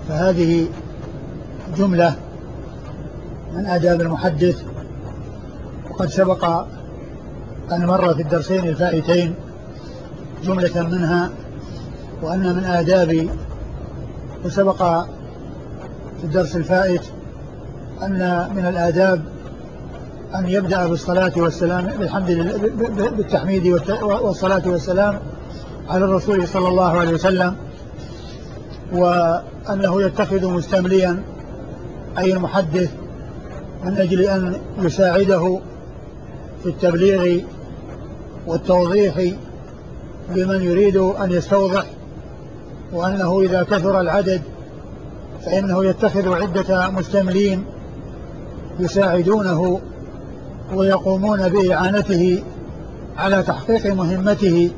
فهذه جملة من آداب المحدث، وقد سبق أن مر في الدرسين الفائتين جملة منها، وأن من آداب، وسبق في الدرس الفائت أن من الآداب أن يبدأ بالصلاة والسلام بالتحميد والصلاة والسلام على الرسول صلى الله عليه وسلم، وأنه يتخذ مستمليا أي المحدث من أجل أن يساعده في التبليغ والتوضيح لمن يريد أن يستوضح، وأنه إذا كثر العدد فإنه يتخذ عدة مستملين يساعدونه ويقومون بإعانته على تحقيق مهمته،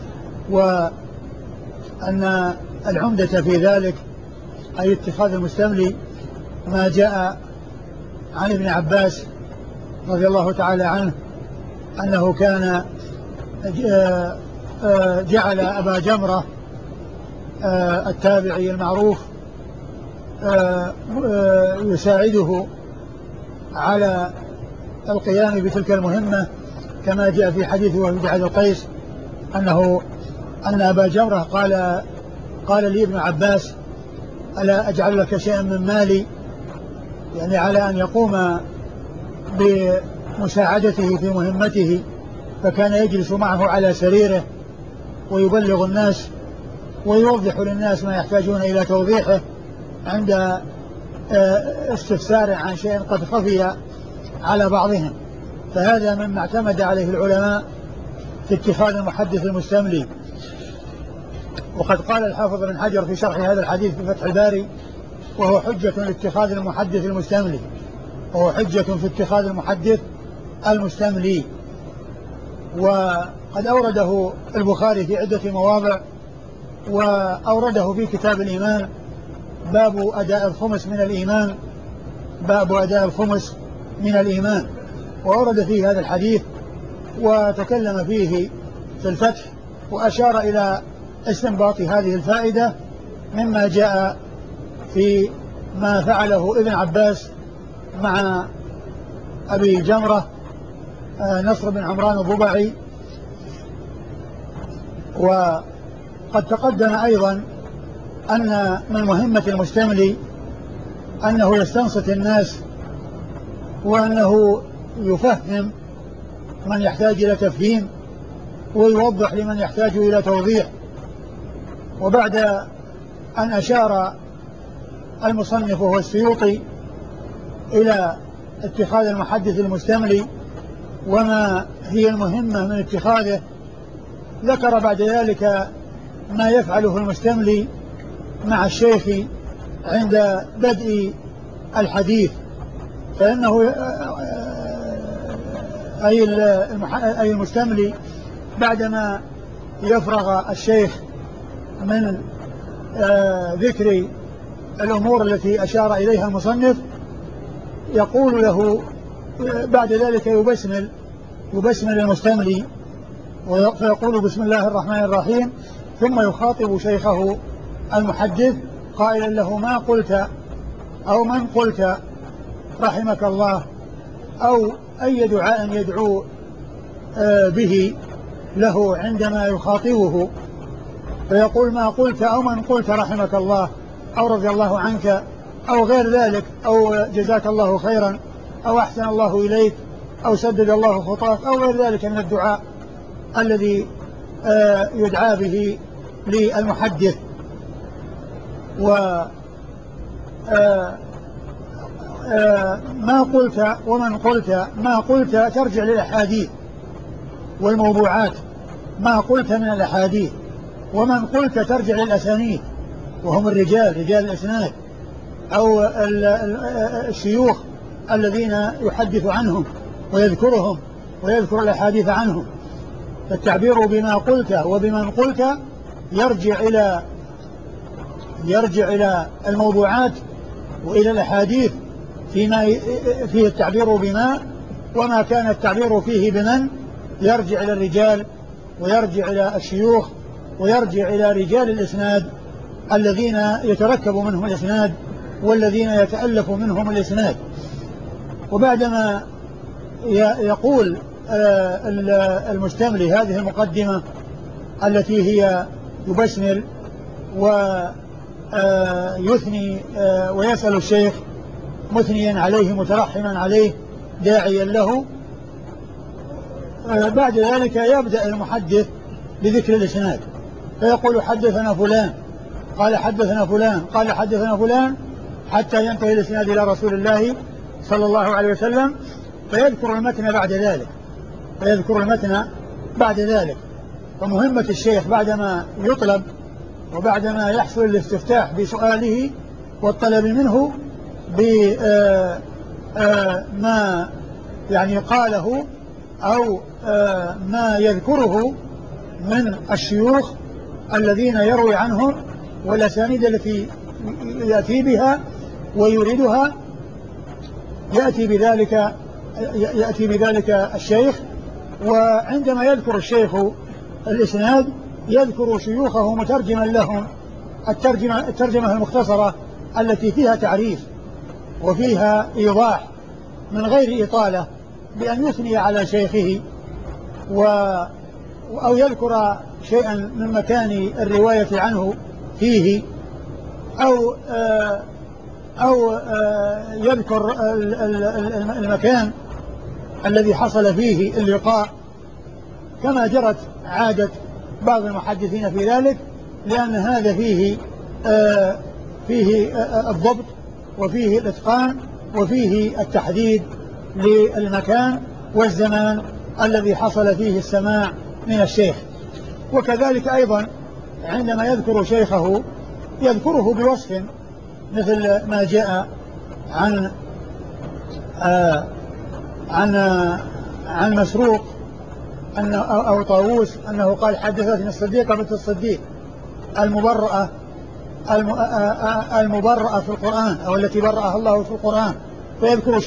وأن العمدة في ذلك أي اتخاذ المستملي ما جاء عن ابن عباس رضي الله تعالى عنه أنه كان جعل أبا جمرة التابعي المعروف يساعده على القيام بتلك المهمة، كما جاء في حديث وفد عبد القيس أن أبا جمرة قال لي ابن عباس: ألا أجعل لك شيئا من مالي، يعني على أن يقوم بمساعدته في مهمته، فكان يجلس معه على سريره ويبلغ الناس ويوضح للناس ما يحتاجون إلى توضيحه عند استفسار عن شيء قد خفي على بعضهم. فهذا مما اعتمد عليه العلماء في اتخاذ المحدث المستملي. وقد قال الحافظ بن حجر في شرح هذا الحديث في فتح الباري: وهو حجة لاتخاذ المحدث المستملي، وهو حجة في اتخاذ المحدث المستملي. وقد أورده البخاري في عدة مواضع، وأورده في كتاب الإيمان باب أداء الخمس من الإيمان، باب أداء الخمس من الإيمان، وأورد فيه هذا الحديث وتكلم فيه في الفتح، وأشار إلى استنباط هذه الفائدة مما جاء في ما فعله ابن عباس مع أبي جمرة نصر بن عمران الضبعي. وقد تقدم أيضا أن من مهمة المستملي أنه يستنصت الناس، وأنه يفهم من يحتاج إلى تفهيم، ويوضح لمن يحتاج إلى توضيح. وبعد أن أشار المصنف وهو السيوطي إلى اتخاذ المحدث المستملي وما هي المهمة من اتخاذه، ذكر بعد ذلك ما يفعله المستملي مع الشيخ عند بدء الحديث، فإنه أي المستملي بعدما يفرغ الشيخ من ذكر الأمور التي أشار إليها المصنف يقول له بعد ذلك يبسمل المستملي فيقول: بسم الله الرحمن الرحيم، ثم يخاطب شيخه المحدث قائلا له: ما قلت أو من قلت رحمك الله، أو أي دعاء يدعو به له عندما يخاطبه، فيقول: ما قلت أو من قلت رحمك الله، أو رضي الله عنك، أو غير ذلك، أو جزاك الله خيرا، أو أحسن الله إليك، أو سدد الله خطاك، أو غير ذلك من الدعاء الذي يدعى به للمحدث. ما قلت ومن قلت، ما قلت ترجع للأحاديث والموضوعات، ما قلت من الأحاديث، ومن قلت ترجع للأسانيد وهم الرجال، رجال الإسناد، أو الشيوخ الذين يحدث عنهم ويذكرهم ويذكر الأحاديث عنهم. فالتعبير بما قلت وبمن قلت يرجع إلى الموضوعات وإلى الأحاديث فيما فيه التعبير بما، وما كان التعبير فيه بمن يرجع إلى الرجال ويرجع إلى الشيوخ ويرجع إلى رجال الإسناد الذين يتركب منهم الإسناد والذين يتألف منهم الإسناد. وبعدما يقول المستملي هذه المقدمة التي هي يبسمل ويثني ويسأل الشيخ مثنيا عليه مترحما عليه داعيا له، بعد ذلك يبدأ المحدث بذكر الإسناد فيقول حدثنا فلان قال حدثنا فلان قال حدثنا فلان حتى ينتهي الإسناد إلى رسول الله صلى الله عليه وسلم، فيذكر المتن بعد ذلك. فمهمة الشيخ بعدما يطلب وبعدما يحصل الاستفتاح بسؤاله والطلب منه بما يعني قاله أو ما يذكره من الشيوخ الذين يروي عنهم والأسانيد التي يأتي بها ويريدها، يأتي بذلك الشيخ. وعندما يذكر الشيخ الإسناد يذكر شيوخه مترجما لهم الترجمة المختصرة التي فيها تعريف وفيها إيضاح من غير إطالة، بأن يثني على شيخه أو يذكر شيئا من مكان الرواية عنه فيه أو يذكر المكان الذي حصل فيه اللقاء، كما جرت عادة بعض المحدثين في ذلك، لأن هذا فيه الضبط وفيه الإتقان وفيه التحديد للمكان والزمان الذي حصل فيه السماع من الشيخ. وكذلك أيضا عندما يذكر شيخه يذكره بوصف مثل ما جاء عن مسروق أو طاووس أنه قال حدثتني الصديقة بنت الصديق المبرأة في القرآن أو التي برأها الله في القرآن، فيذكر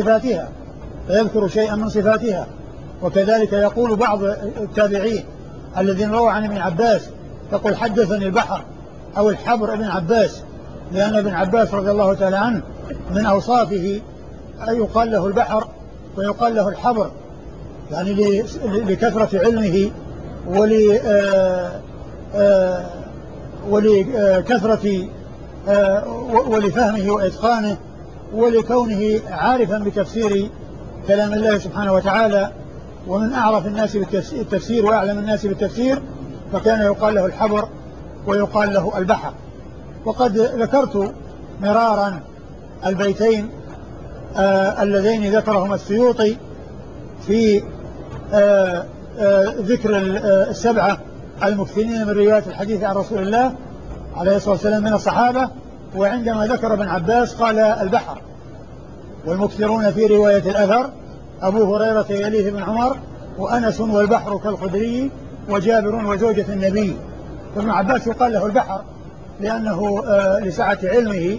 شيئا من صفاتها. وكذلك يقول بعض التابعين الذين رووا عن ابن عباس يقول حدثني البحر أو الحبر ابن عباس، لأن ابن عباس رضي الله تعالى عنه من أوصافه أن يقال له البحر ويقال له الحبر، يعني لكثرة علمه ولكثرة ولفهمه وإتقانه ولكونه عارفا بتفسير كلام الله سبحانه وتعالى، ومن أعرف الناس بالتفسير وأعلم الناس بالتفسير، فكان يقال له الحبر ويقال له البحر. وقد ذكرت مرارا البيتين اللذين ذكرهما السيوطي في ذكر السبعة المكثرين من رواية الحديث عن رسول الله عليه الصلاة والسلام من الصحابة، وعندما ذكر ابن عباس قال البحر. والمكثرون في رواية الأثر أبو هريرة يليه ابن عمر وأنس والبحر كالخدري وجابر وزوجة النبي. فابن عباس يقال له البحر لأنه لسعة علمه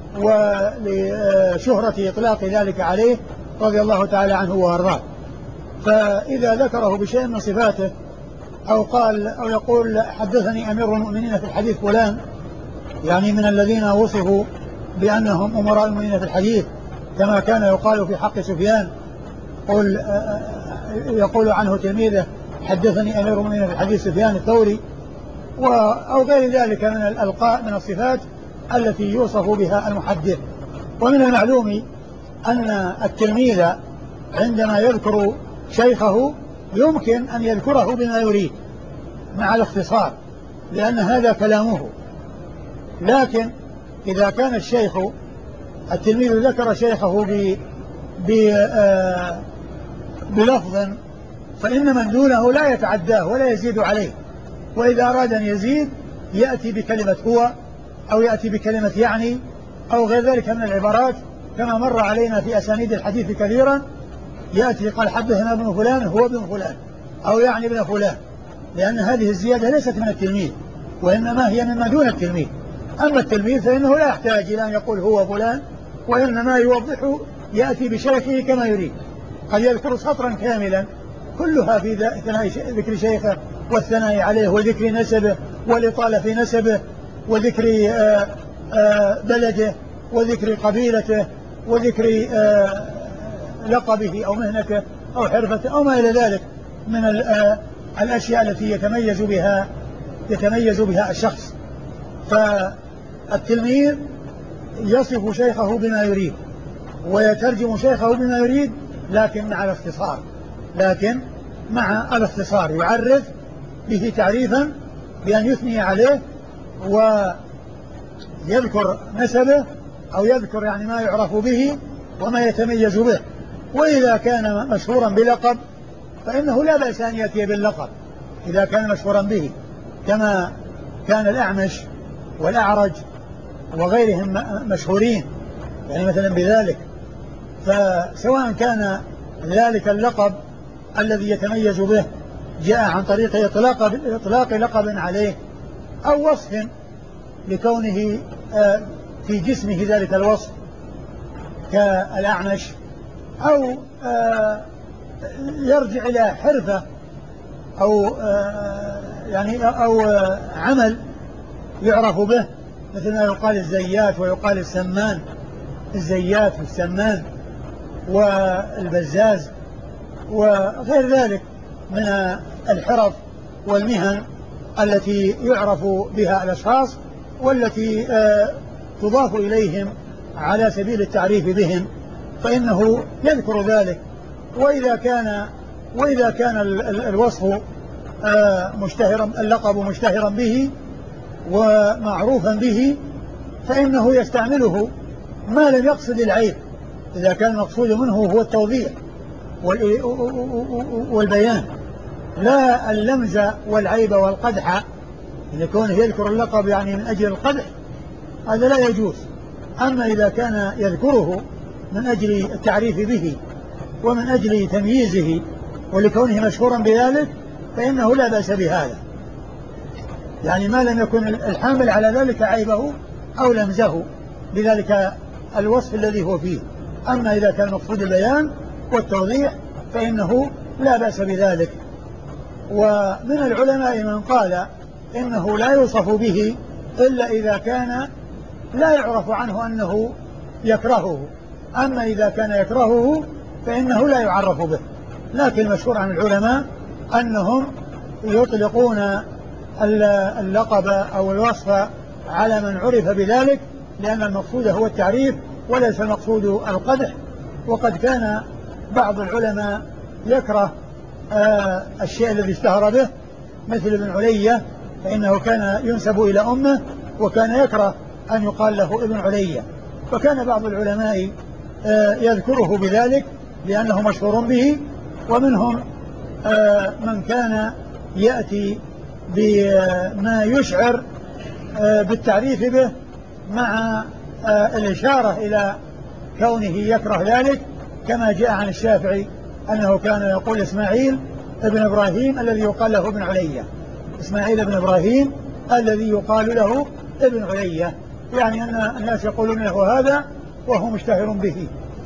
ولشهرة إطلاق ذلك عليه رضي الله تعالى عنه وأرضاه. فإذا ذكره بشيء من صفاته أو يقول حدثني أمير المؤمنين في الحديث فلان، يعني من الذين وصفوا بأنهم أمراء المؤمنين في الحديث، كما كان يقال في حق سفيان يقول عنه تلميذه حدثني أمير المؤمنين في الحديث سفيان الثوري، أو غير ذلك من الألقاب من الصفات التي يوصف بها المحدث. ومن المعلوم أن التلميذ عندما يذكر شيخه يمكن أن يذكره بما يريد مع الاختصار، لأن هذا كلامه. لكن إذا كان التلميذ ذكر شيخه بلفظ، فإن من دونه لا يتعداه ولا يزيد عليه، وإذا أراد أن يزيد يأتي بكلمة هو أو يأتي بكلمة يعني أو غير ذلك من العبارات، كما مر علينا في أسانيد الحديث كثيرا، يأتي قال حدثنا ابن فلان هو ابن فلان أو يعني ابن فلان، لأن هذه الزيادة ليست من التلميذ وإنما هي مما دون التلميذ. أما التلميذ فإنه لا يحتاج إلى أن يقول هو فلان، وإنما يوضح يأتي بشيخه كما يريد. قد يذكر سطرا كاملا كلها في ذكر شيخه والثناء عليه وذكر نسبه والإطالة في نسبه وذكر بلده وذكر قبيلته وذكر لقبه أو مهنته أو حرفته أو ما إلى ذلك من الأشياء التي يتميز بها الشخص. فالتلميذ يصف شيخه بما يريد ويترجم شيخه بما يريد، لكن مع الاختصار يعرف به تعريفا بأن يثني عليه ويذكر نسبه أو يذكر يعني ما يعرف به وما يتميز به. وإذا كان مشهورا بلقب فإنه لا بأس أن يأتي باللقب إذا كان مشهورا به، كما كان الأعمش والأعرج وغيرهم مشهورين يعني مثلا بذلك. فسواء كان ذلك اللقب الذي يتميز به جاء عن طريق إطلاق لقب عليه أو وصف لكونه في جسمه ذلك الوصف كالأعمش، أو يرجع إلى حرفة أو أو عمل يعرف به، مثل ما يقال الزيات ويقال السمان، الزيات والسمان والبزاز وغير ذلك من الحرف والمهن التي يعرف بها الأشخاص والتي تضاف إليهم على سبيل التعريف بهم، فإنه يذكر ذلك. وإذا كان الوصف مشتهرا، اللقب مشتهرا به ومعروفا به، فإنه يستعمله ما لم يقصد العيب، إذا كان المقصود منه هو التوضيح والبيان لا اللمز والعيب والقدح، إذا كونه يذكر اللقب يعني من أجل القدح هذا لا يجوز. أما إذا كان يذكره من أجل التعريف به ومن أجل تمييزه ولكونه مشهورا بذلك فإنه لا بأس بهذا، يعني ما لم يكن الحامل على ذلك عيبه أو لمزه بذلك الوصف الذي هو فيه. أما إذا كان مقصود البيان والتوضيح فإنه لا بأس بذلك. ومن العلماء من قال إنه لا يوصف به إلا إذا كان لا يعرف عنه أنه يكرهه، أما إذا كان يكرهه فإنه لا يعرف به. لكن المشهور عن العلماء أنهم يطلقون اللقب أو الوصف على من عرف بذلك، لأن المقصود هو التعريف وليس المقصود القدح. وقد كان بعض العلماء يكره الشيء الذي اشتهر به، مثل ابن علية، فإنه كان ينسب إلى أمه وكان يكره أن يقال له ابن علية، فكان بعض العلماء يذكره بذلك لأنه مشهور به. ومنهم من كان يأتي بما يشعر بالتعريف به مع الإشارة إلى كونه يكره ذلك، كما جاء عن الشافعي أنه كان يقول إسماعيل ابن إبراهيم الذي يقال له ابن علية، إسماعيل ابن إبراهيم الذي يقال له ابن علية، يعني أن الناس يقولون له هذا وهو مشتهر به.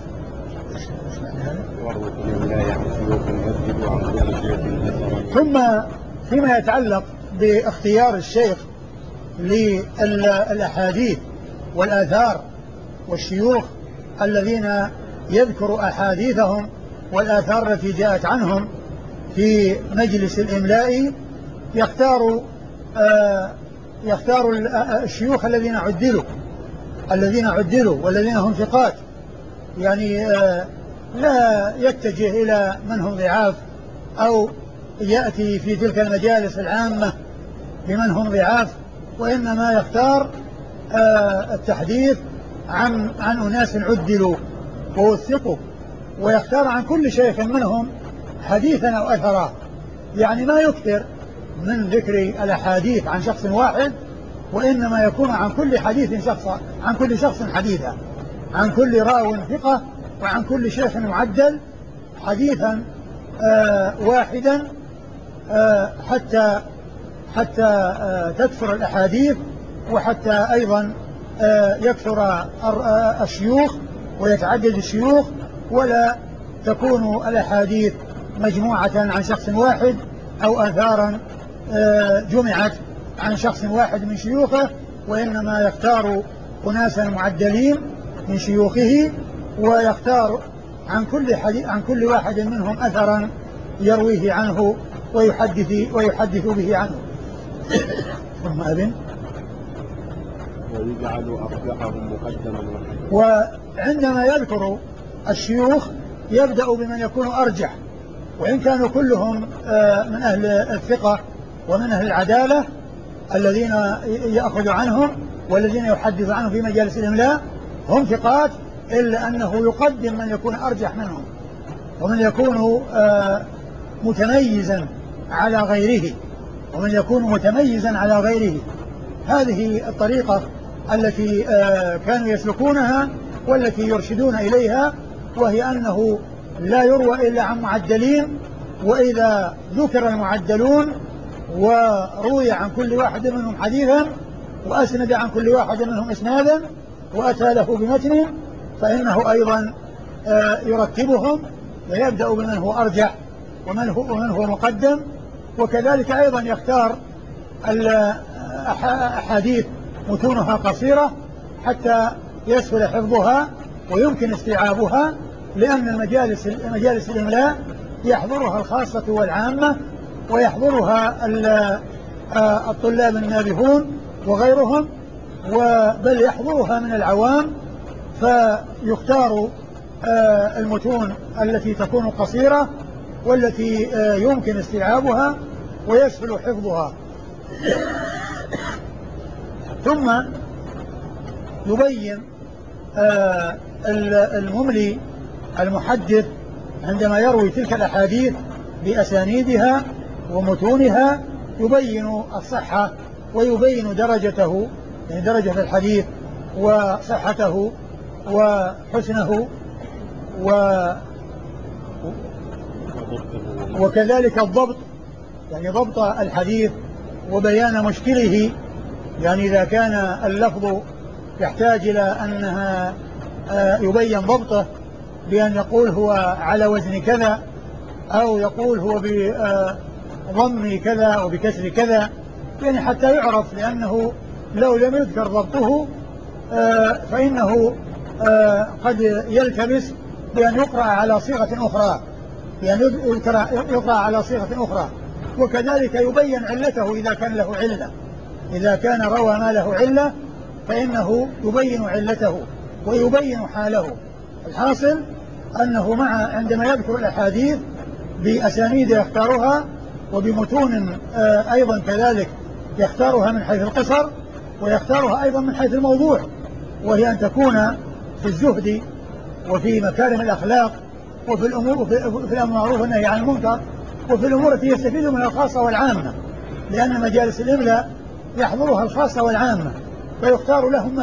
ثم فيما يتعلق باختيار الشيخ للأحاديث والآثار والشيوخ الذين يذكر أحاديثهم والآثار التي جاءت عنهم في مجلس الإملاء، يختار الشيوخ الذين عدلوا والذين هم ثقات، يعني لا يتجه إلى من هم ضعاف أو يأتي في تلك المجالس العامة بمن هم ضعاف، وإنما يختار التحديث عن أناس عدلوا ووثقوا، ويختار عن كل شيخ منهم حديثا أو أثرا، يعني ما يكثر من ذكر الأحاديث عن شخص واحد، وإنما يكون عن كل حديث شخصا، عن كل شخص حديثا، عن كل راو ثقة، وعن كل شيخ معدل حديثا واحدا، حتى تكثر الأحاديث، وحتى أيضا يكثر الشيوخ ويتعدد الشيوخ، ولا تكون الأحاديث مجموعة عن شخص واحد أو آثارا جمعت عن شخص واحد من شيوخه، وإنما يختار أناسا معدلين من شيوخه، ويختار عن كل واحد منهم أثرا يرويه عنه ويحدث به عنه. ثم أذن ويجعل أرجحهم مقدما. وعندما يذكر الشيوخ يبدأ بمن يكون أرجح، وإن كانوا كلهم من أهل الثقة ومن أهل العدالة الذين يأخذ عنهم والذين يحدث عنهم في مجالس الإملاء هم ثقات، إلا أنه يقدم من يكون أرجح منهم ومن يكون متميزا على غيره هذه الطريقة التي كانوا يسلكونها والتي يرشدون إليها، وهي أنه لا يروى إلا عن معدلين، وإذا ذكر المعدلون وروي عن كل واحد منهم حديثا وأسند عن كل واحد منهم إسنادا وأتى له بمتن، فإنه أيضا يرتبهم ويبدأ بمن هو أرجح ومن هو مقدم. وكذلك أيضا يختار الأحاديث متونها قصيرة حتى يسهل حفظها ويمكن استيعابها، لأن مجالس الإملاء يحضرها الخاصة والعامة، ويحضرها الطلاب النابهون وغيرهم، بل يحضرها من العوام، فيختار المتون التي تكون قصيرة والتي يمكن استيعابها ويسهل حفظها. ثم يبين المملي المحدث عندما يروي تلك الأحاديث بأسانيدها ومتونها يبين الصحة ويبين درجته، يعني درجة الحديث وصحته وحسنه وكذلك الضبط، يعني ضبط الحديث وبيان مشكله، يعني إذا كان اللفظ يحتاج إلى أنها يبين ضبطه بأن يقول هو على وزن كذا، أو يقول هو بضم كذا أو بكسر كذا، يعني حتى يعرف، لأنه لو لم يذكر ضبطه فإنه قد يلتبس بأن يقرأ على صيغة أخرى، يقرأ على صيغة أخرى. وكذلك يبين علته إذا كان له علة، إذا كان روى ما له علة فإنه يبين علته ويبين حاله. الحاصل أنه عندما يذكر الأحاديث بأسانيد يختارها وبمتون أيضا كذلك يختارها من حيث القصر، ويختارها أيضا من حيث الموضوع، وهي أن تكون في الزهد وفي مكارم الأخلاق وفي الأمور في الأمر المعروف والنهي عن المنكر، وفي الأمور التي يستفيد منها الخاصة والعامة، لأن مجالس الإملاء يحضرها الخاصة والعامة، فيختار لهم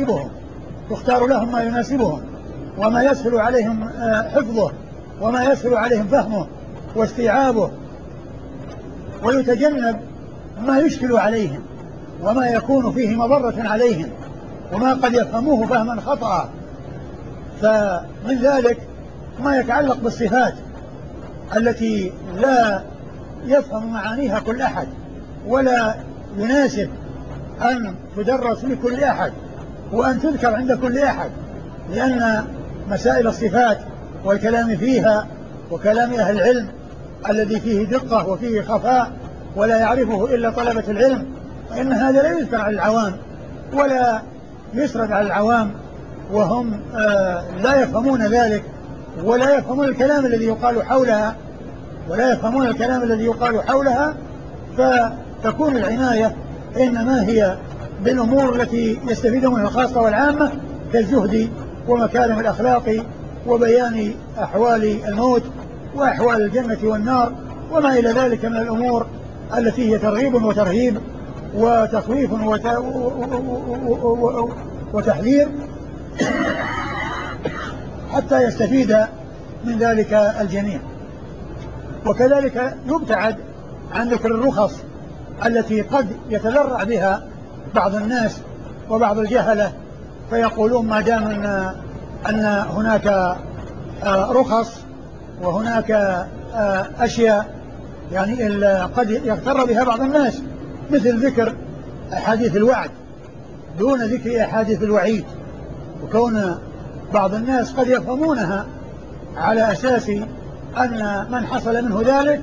ما يناسبهم وما يسهل عليهم حفظه وما يسهل عليهم فهمه واستيعابه، ويتجنب ما يشكل عليهم وما يكون فيه مضرة عليهم وما قد يفهموه فهما خطأ. فمن ذلك ما يتعلق بالصفات التي لا يفهم معانيها كل أحد ولا يناسب أن تدرس لكل أحد وأن تذكر عند كل أحد، لأن مسائل الصفات والكلام فيها وكلام أهل العلم الذي فيه دقة وفيه خفاء ولا يعرفه إلا طلبة العلم، فإن هذا لا يذكر على العوام ولا يسرد على العوام، وهم لا يفهمون ذلك ولا يفهمون الكلام الذي يقال حولها فتكون العناية إنما هي بالأمور التي يستفيد منها الخاصة والعامة كالزهد ومكارم الأخلاق وبيان أحوال الموت وأحوال الجنة والنار وما إلى ذلك من الأمور التي هي ترغيب وترهيب وتخويف وتحذير حتى يستفيد من ذلك الجميع. وكذلك يبتعد عن ذكر الرخص التي قد يتذرع بها بعض الناس وبعض الجهلة، فيقولون ما دام أن هناك رخص وهناك أشياء يعني قد يغتر بها بعض الناس، مثل ذكر حديث الوعد دون ذكر أحاديث الوعيد، وكون بعض الناس قد يفهمونها على أساس أن من حصل منه ذلك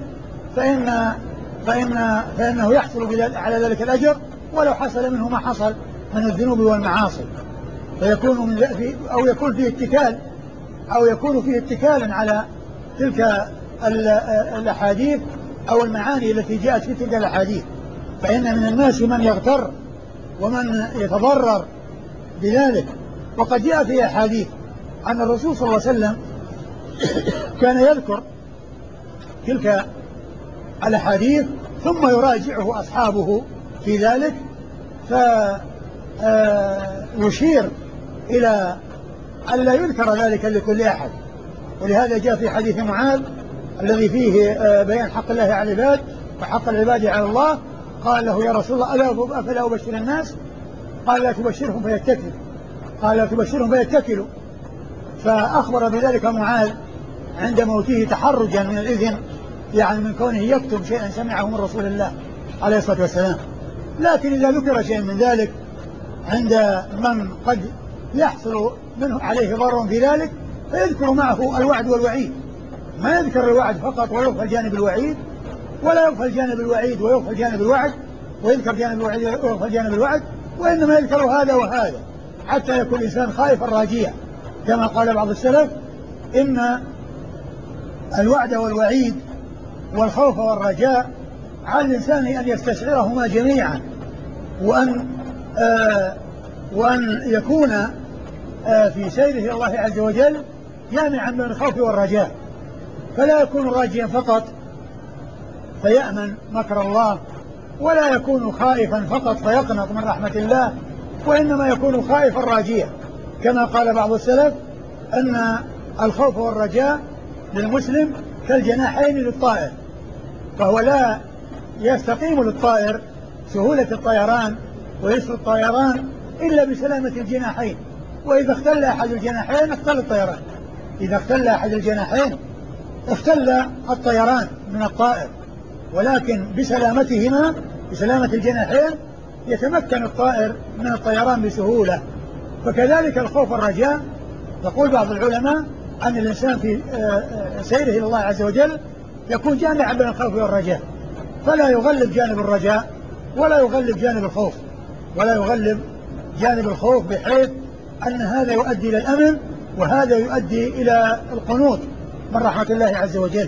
فإنه يحصل على ذلك الأجر ولو حصل منه ما حصل من الذنوب والمعاصي، فيكون يكون فيه اتكال على تلك الأحاديث أو المعاني التي جاءت في تلك الأحاديث. فإن من الناس من يغتر ومن يتضرر بذلك. وقد جاء في أحاديث أن الرسول صلى الله عليه وسلم كان يذكر تلك الأحاديث ثم يراجعه أصحابه في ذلك، فيشير إلى أن لا يذكر ذلك لكل أحد. ولهذا جاء في حديث معاذ الذي فيه بيان حق الله على العباد وحق العباد على الله، قال له: يا رسول الله أفلا أبشر الناس؟ قال: لا تبشرهم فيتكلوا. قال: لا تبشرهم فيتكلوا. فأخبر بذلك معاذ عند موته تحرجا من الإذن، يعني من كونه يكتم شيئا سمعه من رسول الله عليه الصلاة والسلام. لكن إذا ذكر شيء من ذلك عند من قد يحصل منه عليه ضرر في ذلك فيذكر معه الوعد والوعيد، ما يذكر الوعد فقط ويغفل جانب الوعيد، ولا يغفل جانب الوعيد ويغفل جانب الوعد، ويذكر جانب الوعيد ويغفل جانب الوعد، وإنما يذكر هذا وهذا حتى يكون الإنسان خائفا راجيا، كما قال بعض السلف: إن الوعد والوعيد والخوف والرجاء على الإنسان أن يستشعرهما جميعا، وأن يكون في سيره إلى الله عز وجل جامعا بين الخوف والرجاء، فلا يكون راجيا فقط فيأمن مكر الله، ولا يكون خائفا فقط فيقنط من رحمة الله، وإنما يكون خائفا راجيا، كما قال بعض السلف: أن الخوف والرجاء للمسلم كالجناحين للطائر، فهو لا يستقيم للطائر سهولة الطيران ويسر الطيران إلا بسلامة الجناحين، وإذا اختل أحد الجناحين اختل الطيران، إذا اختل أحد الجناحين اختل الطيران من الطائر، ولكن بسلامتهما بسلامة الجناحين يتمكن الطائر من الطيران بسهولة. فكذلك الخوف والرجاء، يقول بعض العلماء أن الإنسان في سيره إلى الله عز وجل يكون جامعا بين الخوف والرجاء، فلا يغلب جانب الرجاء ولا يغلب جانب الخوف، ولا يغلب جانب الخوف بحيث أن هذا يؤدي إلى الأمن وهذا يؤدي إلى القنوط من رحمة الله عز وجل.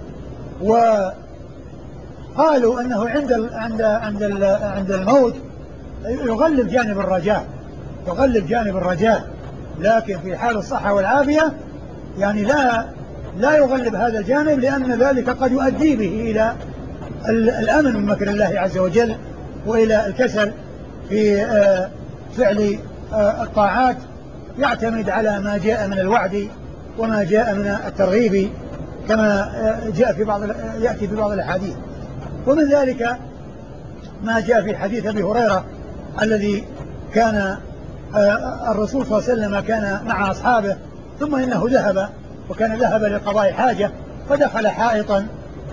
وقالوا أنه عند الموت يغلب جانب الرجاء، يغلب جانب الرجاء، لكن في حال الصحة والعافية يعني لا يغلب هذا الجانب، لأن ذلك قد يؤدي به إلى الأمن من مكر الله عز وجل وإلى الكسل في فعل الطاعات، يعتمد على ما جاء من الوعد وما جاء من الترغيب كما يأتي في بعض الأحاديث. ومن ذلك ما جاء في حديث أبي هريرة الذي كان الرسول صلى الله عليه وسلم كان مع أصحابه ثم إنه ذهب لقضاء حاجة فدخل حائطا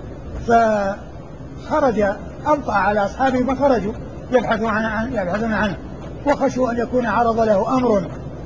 فخرج أبطأ على أصحابه فخرجوا يبحثون عنه وخشوا أن يكون عرض له أمر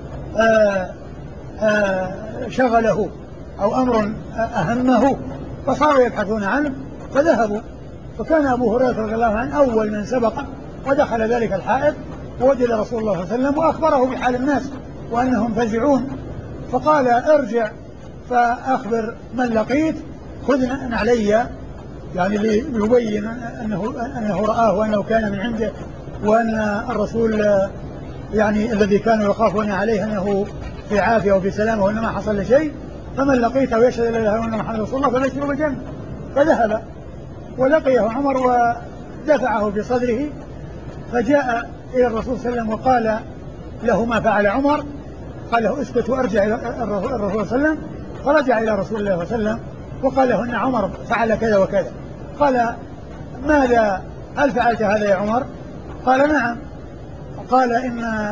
شغله أو أمر أهمه فصاروا يبحثون عنه فذهبوا. فكان أبو هريرة رضي الله عنه أول من سبق ودخل ذلك الحائط ووجد رسول الله صلى الله عليه وسلم وأخبره بحال الناس وأنهم فزعون، فقال: ارجع فأخبر من لقيت، خذ علي، يعني ليبين أنه رآه وأنه كان من عنده، وأن الرسول يعني الذي كانوا يخافون عليه أنه في عافية وفي سلامة وأن ما حصل شيء، فمن لقيته ويشهد لا إله إلا الله وأن محمدا رسول الله فبشره بالجنة. فذهب ولقيه عمر ودفعه بصدره فجاء إلى الرسول صلى الله عليه وسلم وقال له ما فعل عمر، قال له: اسكت وارجع إلى الرسول صلى الله عليه وسلم. فرجع إلى رسول الله صلى الله عليه وسلم وقال له: إن عمر فعل كذا وكذا. قال: ماذا، هل فعلت هذا يا عمر؟ قال: نعم. قال: إن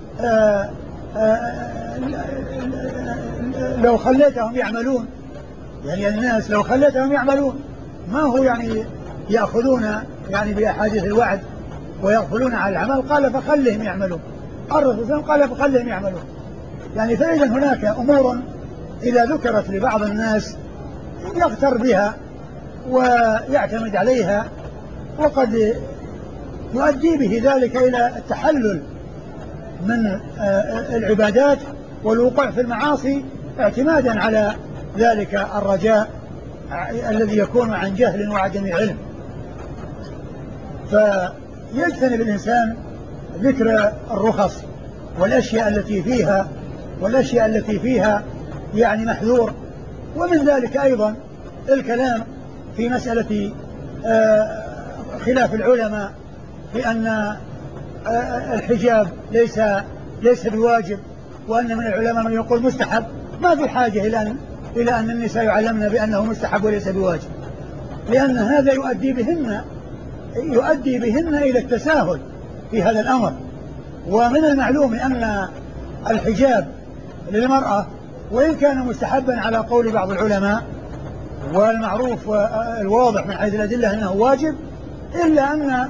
لو خليتهم يعملون، يعني الناس لو خليتهم يعملون ما هو يعني يأخذون يعني بأحاديث الوعد ويغفلون على العمل، قال: فخلهم يعملون، الرسول صلى الله عليه وسلم قال فخلهم يعملون. يعني فإذا هناك أمور إذا ذكرت لبعض الناس يغتر بها ويعتمد عليها، وقد يؤدي به ذلك إلى التحلل من العبادات والوقوع في المعاصي اعتمادا على ذلك الرجاء الذي يكون عن جهل وعدم علم. فيجتنب الإنسان ذكر الرخص والأشياء التي فيها يعني محذور. ومن ذلك أيضا الكلام في مسألة خلاف العلماء بأن الحجاب ليس بواجب، وأن من العلماء من يقول مستحب. ما في حاجة إلى أن النساء يعلمن بأنه مستحب وليس بواجب، لأن هذا يؤدي بهن إلى التساهل في هذا الأمر. ومن المعلوم أن الحجاب للمرأة وإن كان مستحبا على قول بعض العلماء والمعروف والواضح من حيث الأدلة أنه واجب، إلا أن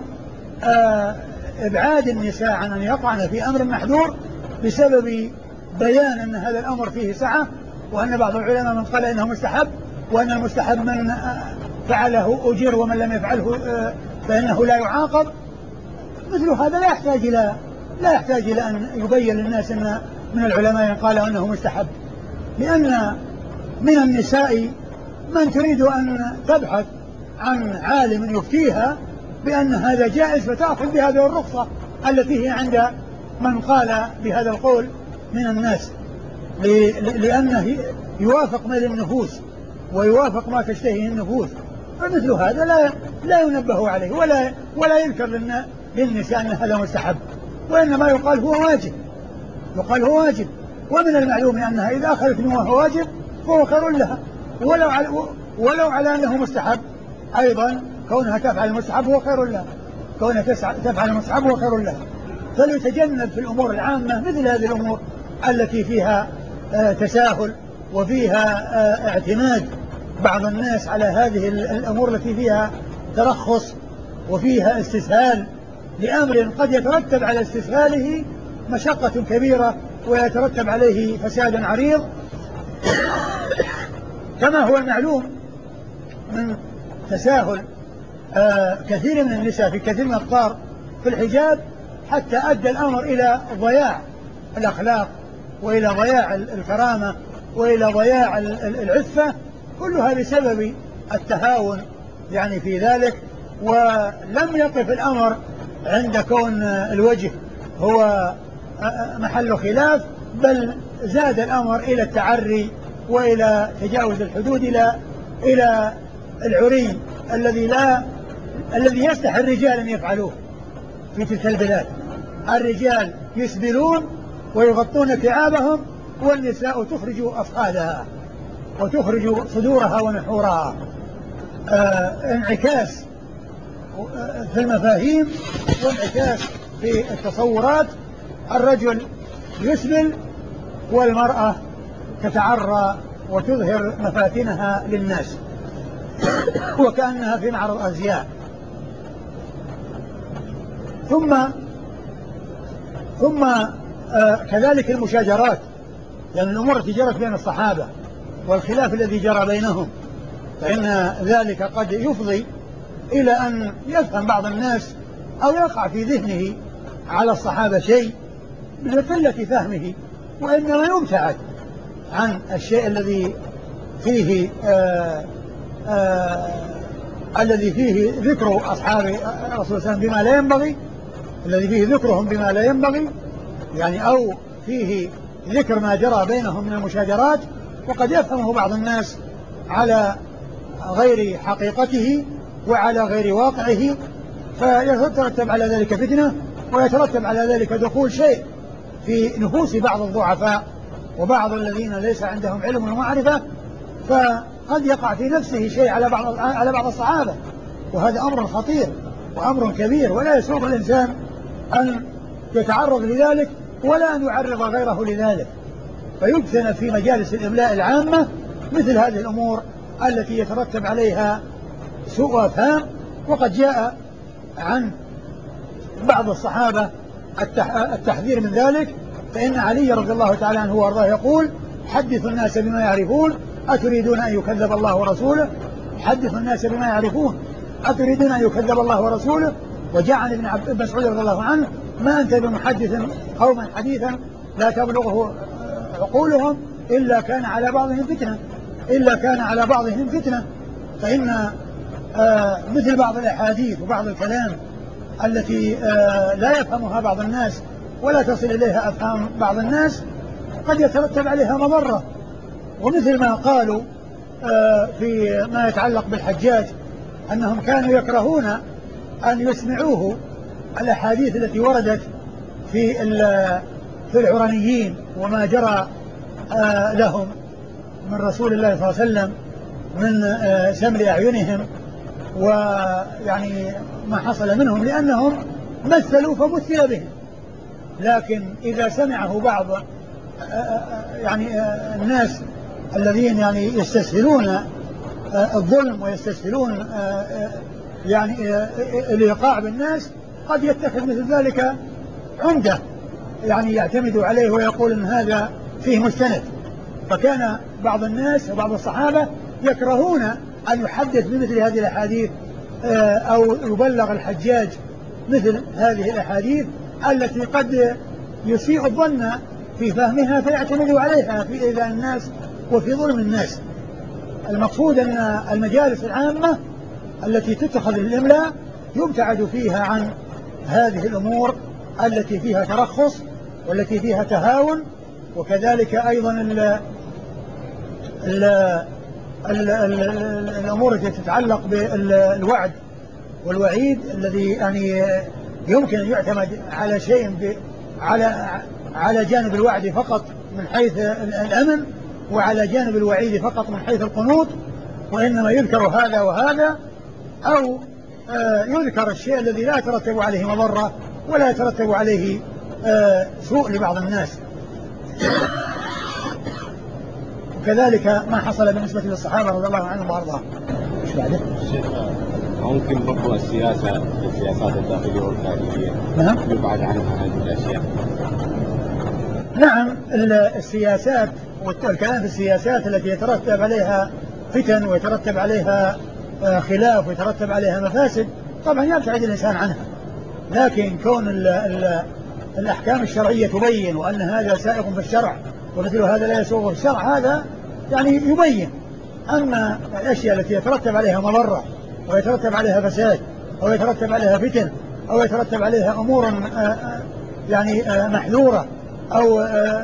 إبعاد النساء عن أن يقعن في أمر محذور بسبب بيان أن هذا الأمر فيه سعة، وأن بعض العلماء من قال إنه مستحب، وأن المستحب من فعله أجر ومن لم يفعله فإنه لا يعاقب. مثل هذا لا يحتاج إلى أن يبين للناس أن من العلماء قال أنه مستحب، لأن من النساء من تريد أن تبحث عن عالم يفتيها بأن هذا جائز فتأخذ بهذه الرخصة التي هي عند من قال بهذا القول من الناس، لأنه يوافق ميل النفوس ويوافق ما تشتهيه النفوس. فمثل هذا لا ينبه عليه ولا يذكر للنساء أن هذا مستحب، وإنما يقال هو واجب. ومن المعلوم أنها إذا أخذت منه وهو واجب فهو خير لها، ولو على أنه مستحب أيضا كونها تفعل المستحب هو خير لها، فليتجنب في الأمور العامة مثل هذه الأمور التي فيها تساهل وفيها اعتماد بعض الناس على هذه الأمور التي فيها ترخص وفيها استسهال لأمر قد يترتب على استسهاله مشقة كبيرة ويترتب عليه فساد عريض، كما هو المعلوم من تساهل كثير من النساء في كثير من الأقطار في الحجاب، حتى أدى الأمر إلى ضياع الأخلاق وإلى ضياع الكرامة وإلى ضياع العفة، كلها بسبب التهاون يعني في ذلك. ولم يقف الأمر عند كون الوجه هو محل خلاف، بل زاد الأمر إلى التعري وإلى تجاوز الحدود إلى العري الذي يستحي الرجال أن يفعلوه في تلك البلاد. الرجال يسبلون ويغطون ثيابهم، والنساء تخرج أفخاذها وتخرج صدورها ونحورها. انعكاس في المفاهيم وانعكاس في التصورات، الرجل يسبل والمرأة تتعرى وتظهر مفاتنها للناس وكأنها في معرض أزياء. ثم كذلك المشاجرات، يعني الأمور التي جرت بين الصحابة والخلاف الذي جرى بينهم، فإن ذلك قد يفضي إلى أن يفهم بعض الناس أو يقع في ذهنه على الصحابة شيء من قلة فهمه، وإنما يبتعد عن الشيء الذي فيه ذكر أصحاب الرسول صلى الله عليه وسلم بما لا ينبغي، الذي فيه ذكرهم بما لا ينبغي، يعني أو فيه ذكر ما جرى بينهم من المشاجرات، وقد يفهمه بعض الناس على غير حقيقته وعلى غير واقعه، فيترتب على ذلك فتنة، ويترتب على ذلك دخول شيء في نفوس بعض الضعفاء وبعض الذين ليس عندهم علم ومعرفة، فقد يقع في نفسه شيء على بعض الصحابة، وهذا أمر خطير وأمر كبير، ولا يسوغ الإنسان أن يتعرض لذلك ولا أن يعرض غيره لذلك. فيجتنب في مجالس الإملاء العامة مثل هذه الأمور التي يترتب عليها سوء فهم. وقد جاء عن بعض الصحابة التحذير من ذلك، فإن علي رضي الله تعالى عنه وارضاه يقول: حدثوا الناس بما يعرفون أتريدون أن يكذب الله ورسوله؟ حدثوا الناس بما يعرفون أتريدون أن يكذب الله ورسوله؟ وجاء عن ابن مسعود رضي الله عنه: ما أنت بمحدث قوما حديثا لا تبلغه عقولهم إلا كان على بعضهم فتنة. فإن مثل بعض الأحاديث وبعض الكلام التي لا يفهمها بعض الناس ولا تصل إليها أفهام بعض الناس قد يترتب عليها مضرة. ومثل ما قالوا في ما يتعلق بالحجاج أنهم كانوا يكرهون أن يسمعوه الأحاديث التي وردت في العرنيين وما جرى لهم من رسول الله صلى الله عليه وسلم من سمل أعينهم ويعني ما حصل منهم، لأنهم مثلوا فمثل بهم. لكن إذا سمعه بعض الناس الذين يستسهلون الظلم ويستسهلون الإيقاع بالناس قد يتخذ مثل ذلك عمدة يعتمد عليه ويقول إن هذا فيه مستند. فكان بعض الناس وبعض الصحابة يكرهون أن يحدث بمثل هذه الأحاديث أو يبلغ الحجاج مثل هذه الأحاديث التي قد يسيء الظن في فهمها فيعتمدوا عليها في إيذاء الناس وفي ظلم الناس. المقصود أن المجالس العامة التي تتخذ للإملاء يبتعد فيها عن هذه الأمور التي فيها ترخص والتي فيها تهاون. وكذلك أيضا الأمور التي تتعلق بالوعد والوعيد الذي يمكن أن يعتمد على شيء على جانب الوعد فقط من حيث الأمن وعلى جانب الوعيد فقط من حيث القنوط، وإنما يذكر هذا وهذا، أو يذكر الشيء الذي لا يترتب عليه مضرة ولا يترتب عليه سوء لبعض الناس. وكذلك ما حصل بالنسبة للصحابة رضي الله عنهم وارضاهم. ايش بعده؟ ممكن برضو السياسات الداخلية والخارجية يبعد عنها هذه الأشياء. نعم، السياسات والكلام في السياسات التي يترتب عليها فتن ويترتب عليها خلاف ويترتب عليها مفاسد طبعا يبتعد الإنسان عنها. لكن كون الأحكام الشرعية تبين وأن هذا سائغ في الشرع ومثل هذا لا يسوغ في الشرع هذا يبين. أما الأشياء التي يترتب عليها مضرة ويترتب عليها فساد أو يترتب عليها فتن أو يترتب عليها أمور محذورة أو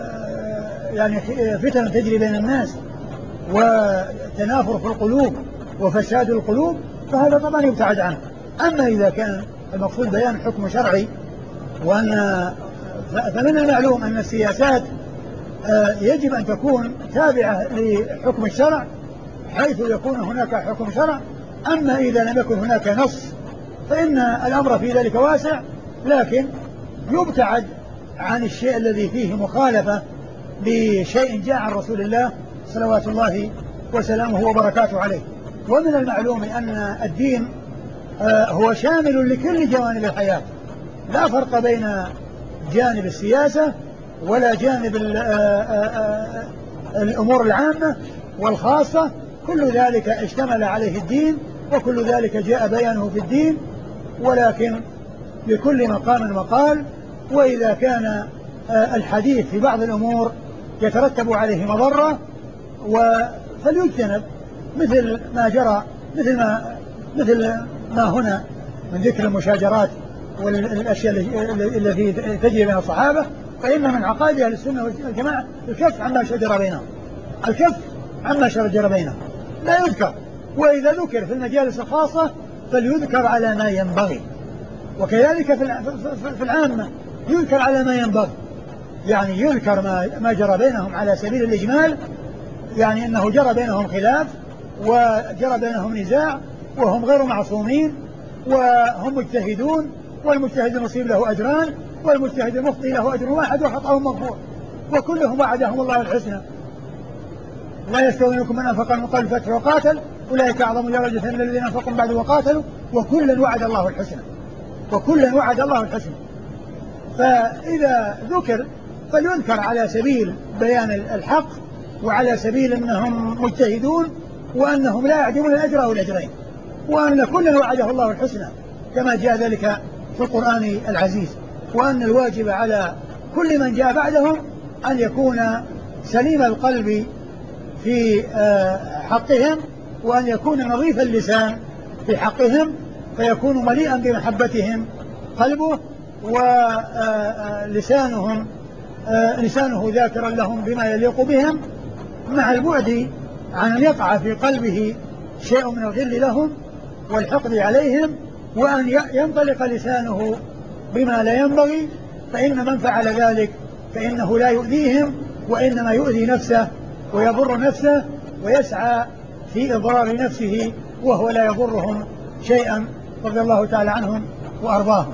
فتن تجري بين الناس وتنافر في القلوب وفساد القلوب فهذا طبعا يبتعد عنه. أما إذا كان المقصود بيان حكم شرعي فمن المعلوم أن السياسات يجب أن تكون تابعة لحكم الشرع حيث يكون هناك حكم شرع. أما إذا لم يكن هناك نص فإن الأمر في ذلك واسع، لكن يبتعد عن الشيء الذي فيه مخالفة بشيء جاء عن رسول الله صلوات الله وسلامه وبركاته عليه. ومن المعلوم أن الدين هو شامل لكل جوانب الحياة، لا فرق بين جانب السياسة ولا جانب الأمور العامة والخاصة، كل ذلك اشتمل عليه الدين وكل ذلك جاء بيانه في الدين، ولكن لكل مقام مقال. وإذا كان الحديث في بعض الأمور يترتب عليه مضرة فليجتنب مثل ما جرى مثل ما هنا من ذكر المشاجرات والأشياء التي تجري بين الصحابة. فإن من عقائد أهل السنة والجماعة الكف عما شجر بينهم لا يذكر، وإذا ذكر في المجالس الخاصة فليذكر على ما ينبغي. وكذلك في العامة يذكر على ما ينبغي، يذكر ما جرى بينهم على سبيل الإجمال، أنه جرى بينهم خلاف وجرى بينهم نزاع وهم غير معصومين وهم مجتهدون، والمجتهد المصيب له أجران والمجتهد المخطئ له أجر واحد وخطأهم مغفور وكلهم وعدهم الله الحسنى. لا يستوي منكم من أنفق من قبل الفتح وقاتل أولئك أعظم درجة من الذين أنفقوا بعد وقاتلوا وكلا وعد الله الحسنى. فإذا ذكر فليذكر على سبيل بيان الحق وعلى سبيل أنهم مجتهدون وأنهم لا يعدمون الأجر أو الأجرين، وأن كلا وعده الله الحسنى كما جاء ذلك في القرآن العزيز، وأن الواجب على كل من جاء بعدهم أن يكون سليم القلب في حقهم، وأن يكون نظيف اللسان في حقهم، فيكون مليئا بمحبتهم قلبه، ولسانه ذاكرا لهم بما يليق بهم، مع البعد عن أن يقع في قلبه شيء من الغل لهم والحقد عليهم، وأن ينطلق لسانه بما لا ينبغي، فإن من فعل ذلك فإنه لا يؤذيهم وإنما يؤذي نفسه ويضر نفسه ويسعى في إضرار نفسه وهو لا يضرهم شيئا، رضي الله تعالى عنهم وأرضاهم.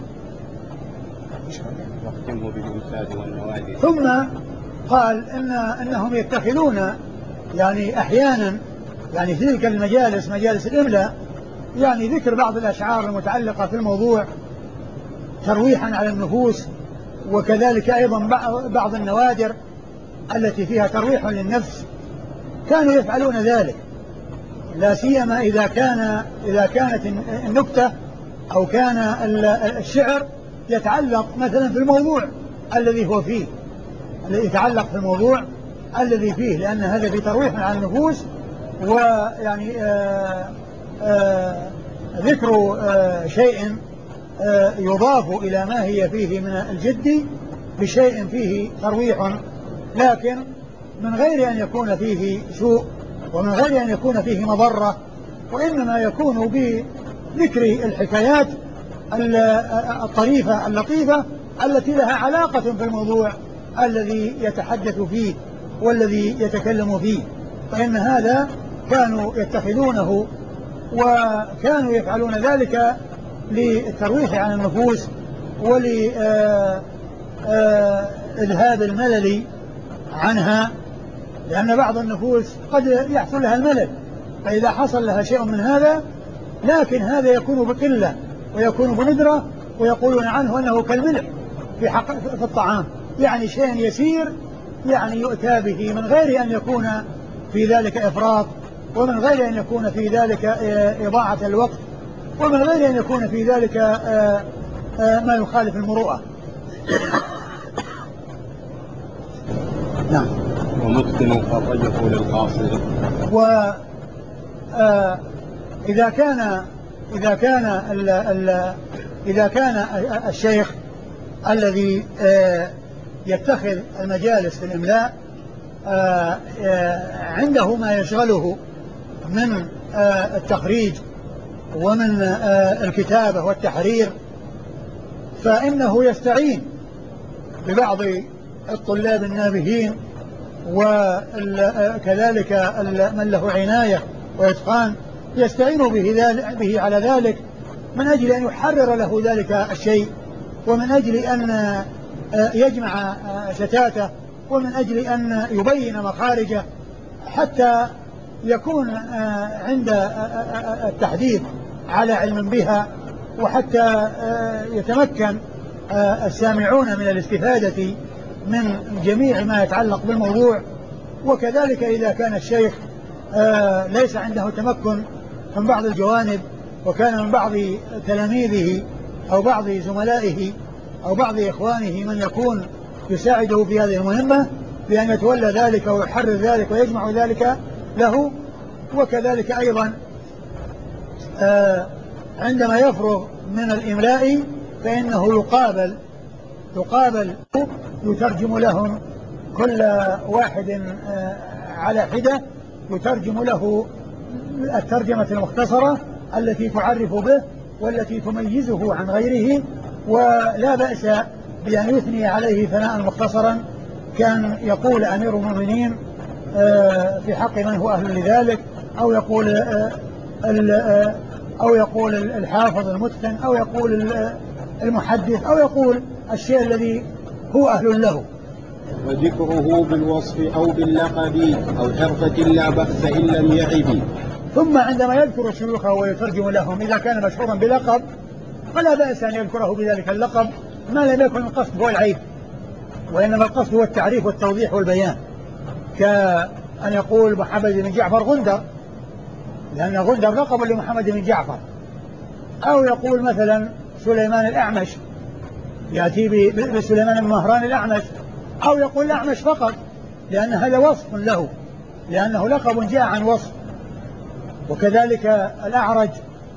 ثم قال إنهم يتخذون يعني أحيانا يعني في تلك المجالس مجالس الإملاء يعني ذكر بعض الأشعار المتعلقة في الموضوع ترويحا على النفوس، وكذلك أيضا بعض النوادر التي فيها ترويح للنفس، كانوا يفعلون ذلك، لا سيما إذا كانت النكتة أو كان الشعر يتعلق مثلا في الموضوع الذي هو فيه، الذي يتعلق في الموضوع الذي فيه، لأن هذا في ترويح على النفوس، ويعني ذكر شيء يضاف إلى ما هي فيه من الجد بشيء فيه ترويح، لكن من غير أن يكون فيه سوء ومن غير أن يكون فيه مضرة، وإنما يكون بذكر الحكايات الطريفة اللطيفة التي لها علاقة في الموضوع الذي يتحدث فيه والذي يتكلم فيه، فإن هذا كانوا يتخذونه وكانوا يفعلون ذلك للترويح عن النفوس ولإذهاب الملل عنها، لأن بعض النفوس قد يحصل لها الملل، فإذا حصل لها شيء من هذا، لكن هذا يكون بقلة ويكون بندرة، ويقولون عنه أنه كالملح في الطعام، يعني شيء يسير يعني يؤتى به من غير أن يكون في ذلك إفراط، ومن غير أن يكون في ذلك إضاعة الوقت، ومن غير أن يكون في ذلك ما يخالف المروءة. نعم. ومتقن خرجه للقاصر. إذا كان الشيخ الذي يتخذ المجالس في الإملاء عنده ما يشغله من التخريج ومن الكتابة والتحرير، فإنه يستعين ببعض الطلاب النابهين وكذلك من له عناية وإتقان، يستعين به على ذلك من أجل أن يحرر له ذلك الشيء، ومن أجل أن يجمع شتاته، ومن أجل أن يبين مخارجه، حتى يكون عند التحديث على علم بها، وحتى يتمكن السامعون من الاستفادة من جميع ما يتعلق بالموضوع. وكذلك إذا كان الشيخ ليس عنده تمكن من بعض الجوانب، وكان من بعض تلاميذه أو بعض زملائه أو بعض إخوانه من يكون يساعده في هذه المهمة بأن يتولى ذلك ويحرر ذلك ويجمع ذلك له. وكذلك أيضا عندما يفرغ من الإملاء فإنه يقابل يترجم لهم كل واحد على حدة، يترجم له الترجمة المختصرة التي تعرف به والتي تميزه عن غيره، ولا بأس بأن يثني عليه ثناء مختصرا، كان يقول أمير المؤمنين في حق من هو أهل لذلك، أو يقول الحافظ المتقن، أو يقول المحدث، أو يقول الشيء الذي هو أهل له. وذكره بالوصف أو باللقب أو حرفة لا بأس إن لم يعب. ثم عندما يذكر الشيوخ ويترجم لهم إذا كان مشهورا بلقب فلا بأس أن يذكره بذلك اللقب ما لم يكن القصد هو العيب، وإنما القصد هو التعريف والتوضيح والبيان، كأن يقول محمد بن جعفر غندر، لأن غندر لقب لمحمد بن جعفر، أو يقول مثلا سليمان الأعمش، يأتي بسليمان بن مهران الأعمش، أو يقول الأعمش فقط، لأن هذا وصف له، لأنه لقب جاء عن وصف. وكذلك الأعرج،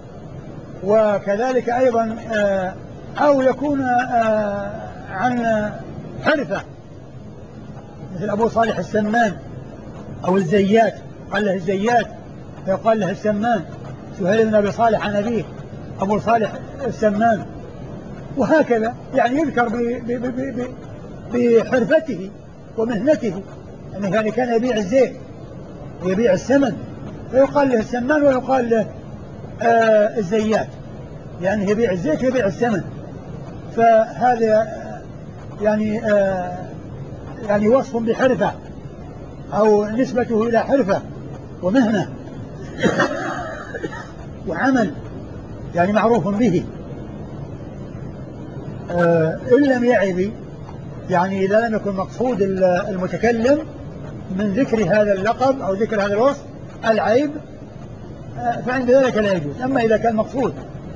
وكذلك أيضا أو يكون عن حرفة، مثل أبو صالح السمان أو الزيات، قال له الزيات فيقال له السمان. سهيل بن أبي صالح عن أبيه أبو صالح السمان، وهكذا يعني يذكر بحرفته ومهنته، أنه يعني كان يبيع الزيت ويبيع السمن، فيقال له السمان ويقال له الزيات، يعني يبيع الزيت ويبيع السمن. فهذا يعني يعني وصف بحرفة أو نسبته إلى حرفة ومهنة وعمل يعني معروف به. إن لم يعب، يعني إذا لم يكن مقصود المتكلم من ذكر هذا اللقب أو ذكر هذا الوصف العيب، فعند ذلك لا يجوز. أما إذا كان مقصود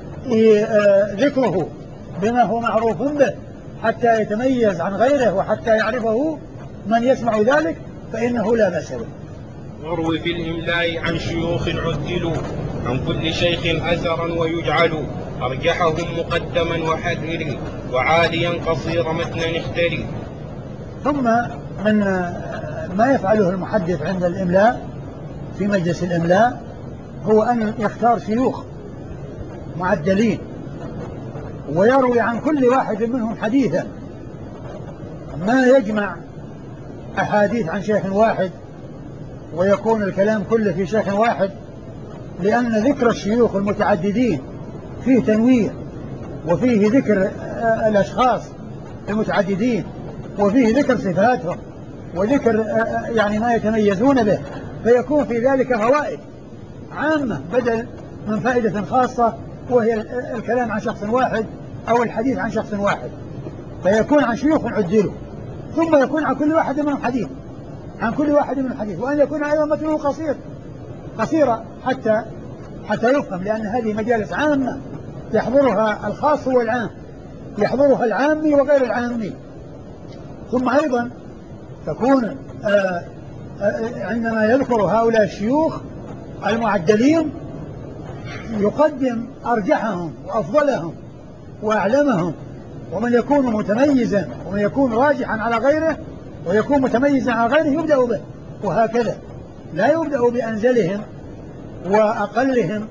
ذكره بما هو معروف به حتى يتميز عن غيره وحتى يعرفه من يسمع ذلك، فإنه لا بأس به. واروي في الإملاء عن شيوخ عدلوا، عن كل شيخ أثرا ويجعل، أرجحهم مقدما وحذري، وعاليا قصير متنا اختري. ثم من ما يفعله المحدث عند الإملاء في مجلس الإملاء هو أن يختار شيوخ معدلين ويروي عن كل واحد منهم حديثا، ما يجمع أحاديث عن شيخ واحد ويكون الكلام كله في شيخ واحد، لأن ذكر الشيوخ المتعددين فيه تنوير، وفيه ذكر الأشخاص المتعددين، وفيه ذكر صفاتهم وذكر يعني ما يتميزون به، فيكون في ذلك فوائد عامة بدل من فائدة خاصة وهي الكلام عن شخص واحد أو الحديث عن شخص واحد. فيكون عن شيوخ عدلوا، ثم يكون عن كل واحد منهم حديث، عن كل واحد منهم حديث، وأن يكون أيضا متنه قصيرة حتى يفهم، لأن هذه مجالس عامة يحضرها الخاص والعام، يحضرها العامي وغير العامي. ثم أيضا تكون عندما يذكر هؤلاء الشيوخ المعدلين يقدم أرجحهم وأفضلهم وأعلمهم، ومن يكون متميزا ومن يكون راجحا على غيره ويكون متميزا على غيره يبدأ به، وهكذا لا يبدأ بأنزلهم وأقلهم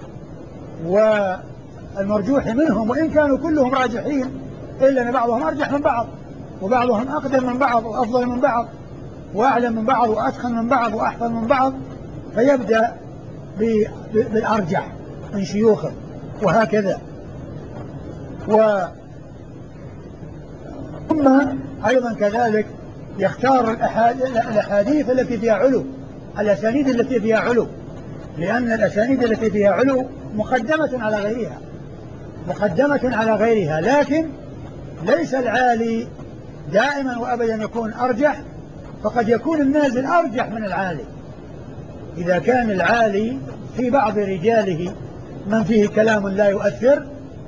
والمرجوح منهم، وإن كانوا كلهم راجحين إلا أن بعضهم أرجح من بعض، وبعضهم أقدم من بعض وأفضل من بعض وأعلم من بعض وأتقن من بعض وأحفظ من بعض، فيبدأ بالأرجح من شيوخه وهكذا. ثم أيضا كذلك يختار الأحاديث التي فيها علو، الأسانيد التي فيها علو، لأن الأسانيد التي فيها علو مقدمة على غيرها، لكن ليس العالي دائما وأبدا يكون أرجح، فقد يكون النازل أرجح من العالي. إذا كان العالي في بعض رجاله من فيه كلام لا يؤثر،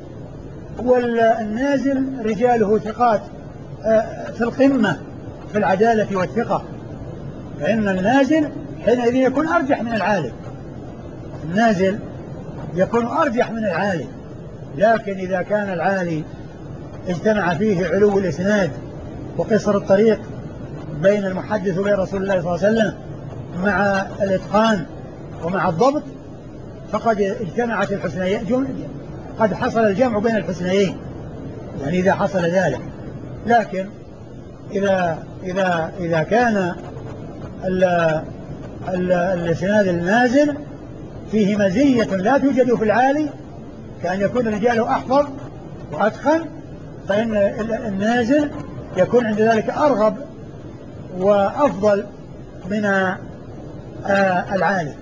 والنازل رجاله ثقات في القمة في العدالة والثقة، فإن النازل حينئذ يكون أرجح من العالي، النازل يكون أرجح من العالي. لكن إذا كان العالي اجتمع فيه علو الإسناد وقصر الطريق بين المحدث وبين رسول الله صلى الله عليه وسلم مع الإتقان ومع الضبط، فقد اجتمعت الحسنيين، قد حصل الجمع بين الحسنيين، يعني إذا حصل ذلك. لكن إذا كان الإسناد النازل فيه مزية لا توجد في العالي، كأن يكون رجاله أحفظ وأتقن، فإن النازل يكون عند ذلك أرغب وأفضل من العالي.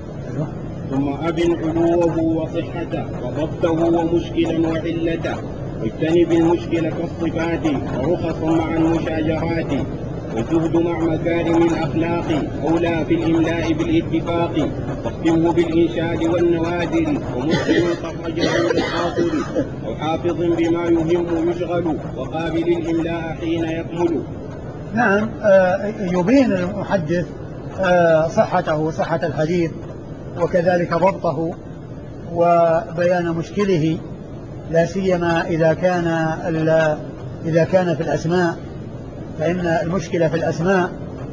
ثم أبن علوه وصحته وضبطه ومشكلا وعلته، واجتنب المشكل كالصفات ورخص مع المشاجرات. والزهد مع مكارم الأخلاق أولى في الإملاء بالاتفاق. واختمه بالإنشاد والنوادر ومسلم خرجه للحاضر. وحافظ بما يهم يشغل وقابل الإملاء حين يكمل. نعم. يبين المحدث صحته وصحة الحديث وكذلك ضبطه وبيان مشكله، لا سيما إذا كان في الأسماء، فإن المشكلة في الأسماء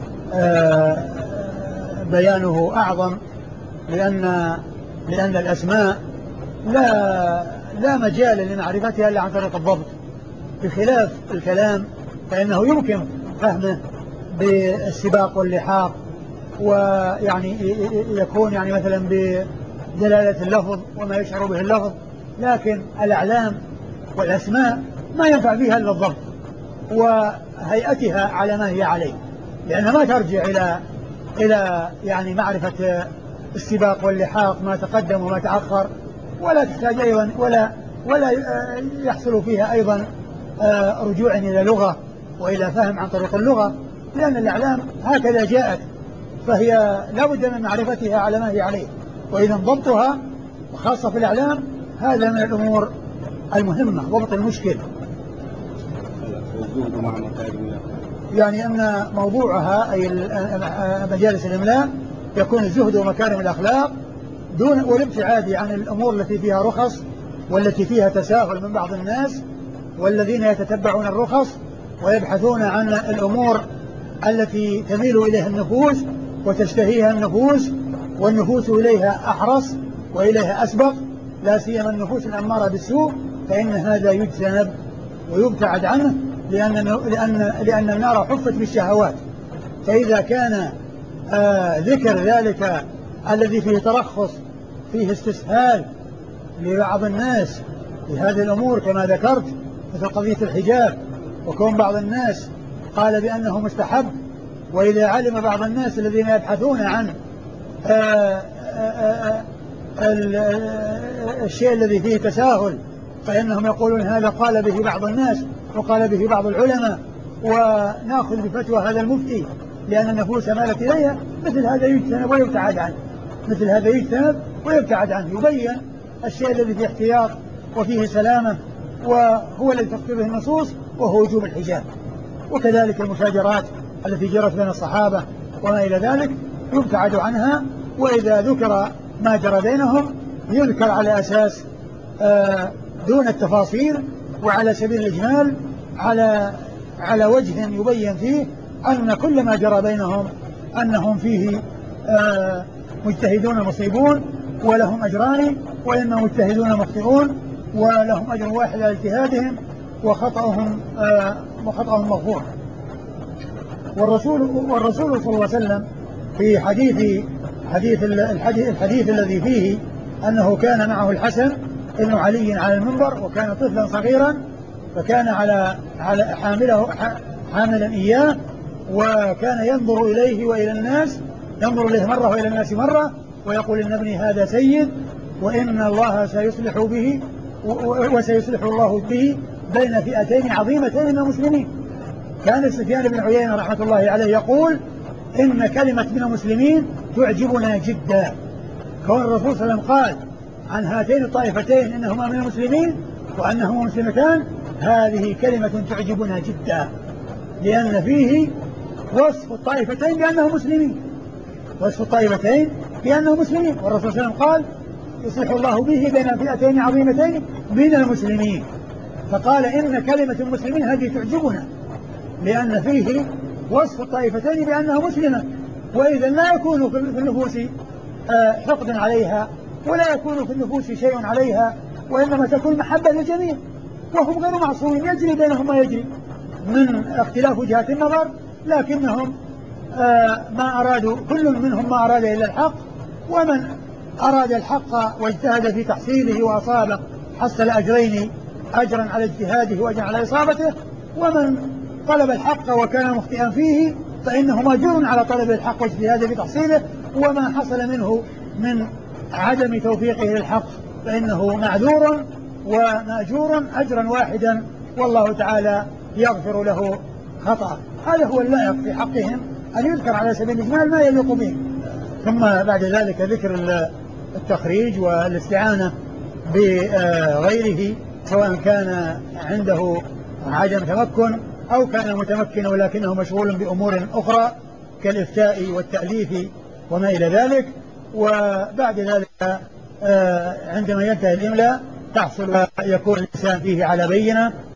بيانه أعظم، لأن الأسماء لا مجال لمعرفتها إلا عن طريق الضبط، بخلاف الكلام فإنه يمكن فهمه بالسباق واللحاق، ويعني يكون يعني مثلا بدلالة اللفظ وما يشعر به اللفظ، لكن الأعلام والأسماء ما ينفع فيها إلا الضبط وهيئتها على ما هي عليه، لأنها ما ترجع إلى يعني معرفة السباق واللحاق ما تقدم وما تأخر، ولا تحتاج أيضا ولا يحصل فيها أيضا رجوع إلى لغة وإلى فهم عن طريق اللغة، لأن الأعلام هكذا جاءت، فهي لا بد من معرفتها على ما هي عليه، وإذا ضبطها وخاصة في الأعلام هذا من الأمور المهمة، ضبط المشكل. يعني أن موضوعها أي مجالس الإملاء يكون الزهد ومكارم الأخلاق والابتعاد عن الأمور التي فيها رخص والتي فيها تساهل من بعض الناس، والذين يتتبعون الرخص ويبحثون عن الأمور التي تميل إليها النفوس وتشتهيها النفوس، والنفوس إليها أحرص وإليها أسبق، لا سيما النفوس الأمارة بالسوء، فإن هذا يجتنب ويبتعد عنه، لأن النار حفت بالشهوات. فإذا كان ذكر ذلك الذي فيه ترخص، فيه استسهال لبعض الناس في هذه الأمور كما ذكرت مثل قضية الحجاب، وكون بعض الناس قال بأنه مستحب، وإذا علم بعض الناس الذين يبحثون عن الشيء الذي فيه تساهل فإنهم يقولون هذا قال به بعض الناس وقال به بعض العلماء ونأخذ بفتوى هذا المفتي لأن النفوس مالت إليها، مثل هذا يجتنب ويبتعد عنه، مثل هذا يجتنب ويبتعد عنه، يبين الشيء الذي فيه احتياط وفيه سلامة وهو الذي تقتضيه النصوص وهو وجوب الحجاب. وكذلك المشاجرات التي جرت بين الصحابة وما إلى ذلك يبتعد عنها، وإذا ذكر ما جرى بينهم يذكر على أساس دون التفاصيل وعلى سبيل الإجمال على وجه يبين فيه أن كل ما جرى بينهم أنهم فيه مجتهدون مصيبون ولهم أجران، وإما مجتهدون مخطئون ولهم أجر واحد على اجتهادهم وخطأهم مغفور. والرسول صلى الله عليه وسلم في الحديث الذي فيه أنه كان معه الحسن ابن علي على المنبر وكان طفلا صغيرا، فكان على حاملا إياه، وكان ينظر إليه وإلى الناس، ينظر إليه مرة وإلى الناس مرة، ويقول إن ابني هذا سيد وإن الله سيصلح به وسيصلح الله به بين فئتين عظيمتين من المسلمين. كان سفيان بن عيينة رحمة الله عليه يقول إن كلمة من المسلمين تعجبنا جدا. كون الرسول صلى الله عليه وسلم قال عن هاتين الطائفتين إنهما من المسلمين وأنهما مسلمتان، هذه كلمة تعجبنا جدا، لأن فيه وصف الطائفتين بأنهم مسلمين، وصف الطائفتين بأنهم مسلمين، والرسول صلى الله عليه وسلم قال يصلح الله به بين فئتين عظيمتين من المسلمين، فقال إن كلمة المسلمين هذه تعجبنا لأن فيه وصف الطائفتين بأنها مسلمة، وإذا لا يكون في النفوس حقد عليها ولا يكون في النفوس شيء عليها، وإنما تكون محبة للجميع، وهم غير معصومين، يجري بينهم ما يجري من اختلاف وجهات النظر، لكنهم ما أرادوا، كل منهم ما أراد إلا الحق، ومن أراد الحق واجتهد في تحصيله وأصابه حصل أجرين، أجرا على اجتهاده وأجرا على إصابته، ومن طلب الحق وكان مخطئا فيه فإنه مأجور على طلب الحق واجتهاده في تحصيله، وما حصل منه من عدم توفيقه للحق فإنه معذور ومأجور أجرا واحدا، والله تعالى يغفر له خطأ. هذا هو اللائق في حقهم، أن يذكر على سبيل الإجمال ما يليق به. ثم بعد ذلك ذكر التخريج والاستعانة بغيره، سواء كان عنده عدم تمكن أو كان متمكن ولكنه مشغول بأمور أخرى كالإفتاء والتأليف وما إلى ذلك. وبعد ذلك عندما ينتهي الإملاء تحصل يكون الإنسان فيه على بينة